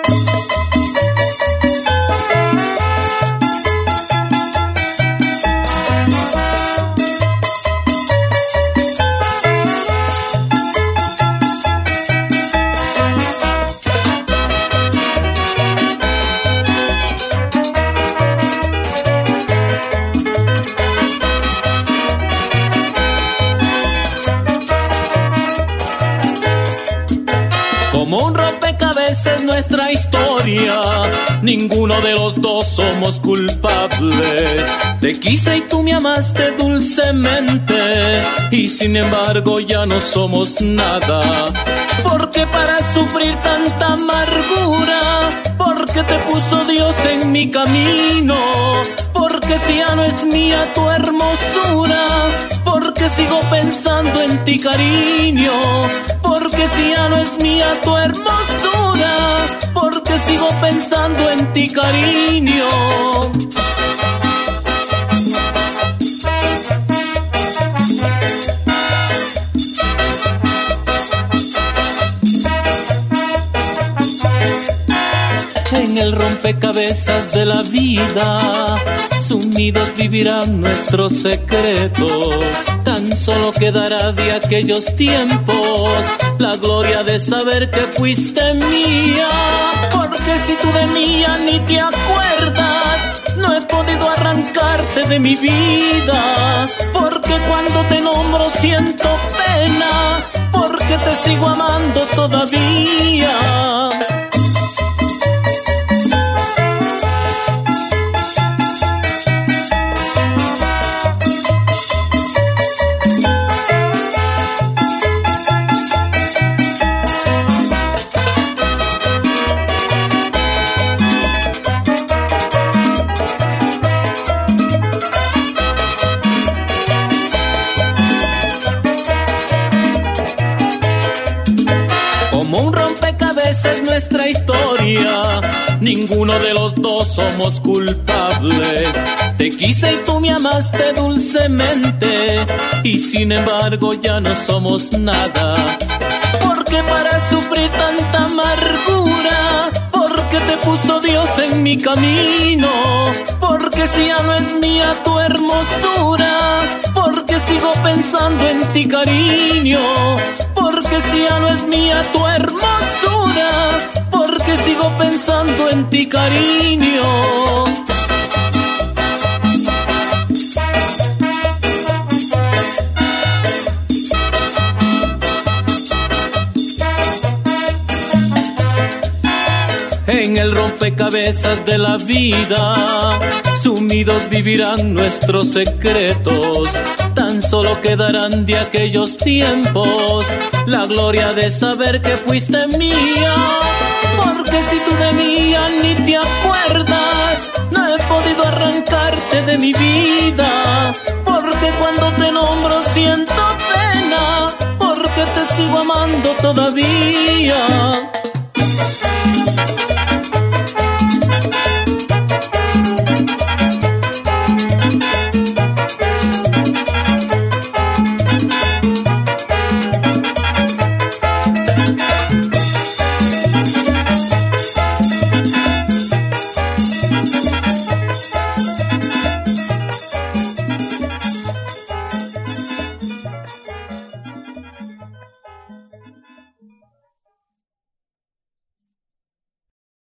Como un rompecabezas nuestra historia, ninguno de los dos somos culpables. Te quise y tú me amaste dulcemente, y sin embargo ya no somos nada. Porque para sufrir tanta amargura, porque te puso Dios en mi camino, porque si ya no es mía tu hermosura, porque sigo pensando en ti, cariño, porque si ya no es mía tu hermosura, porque sigo pensando en ti, cariño. En el rompecabezas de la vida, sumidos vivirán nuestros secretos. Tan solo quedará de aquellos tiempos la gloria de saber que fuiste mía. Porque si tú de mía ni te acuerdas, no he podido arrancarte de mi vida. Porque cuando te nombro siento pena, porque te sigo amando todavía. Como un rompecabezas nuestra historia, ninguno de los dos somos culpables. Te quise y tú me amaste dulcemente, y sin embargo ya no somos nada. Porque para sufrir tanta amargura, porque te puso Dios en mi camino, porque si ya no es mía tu hermosura, porque sigo pensando en ti, cariño, porque si ya no es mía tu hermosura, porque sigo pensando en ti, cariño. En el rompecabezas de la vida, sumidos vivirán nuestros secretos. Tan solo quedarán de aquellos tiempos la gloria de saber que fuiste mía. Porque si tú de mí ya ni te acuerdas, no he podido arrancarte de mi vida. Porque cuando te nombro siento pena, porque te sigo amando todavía.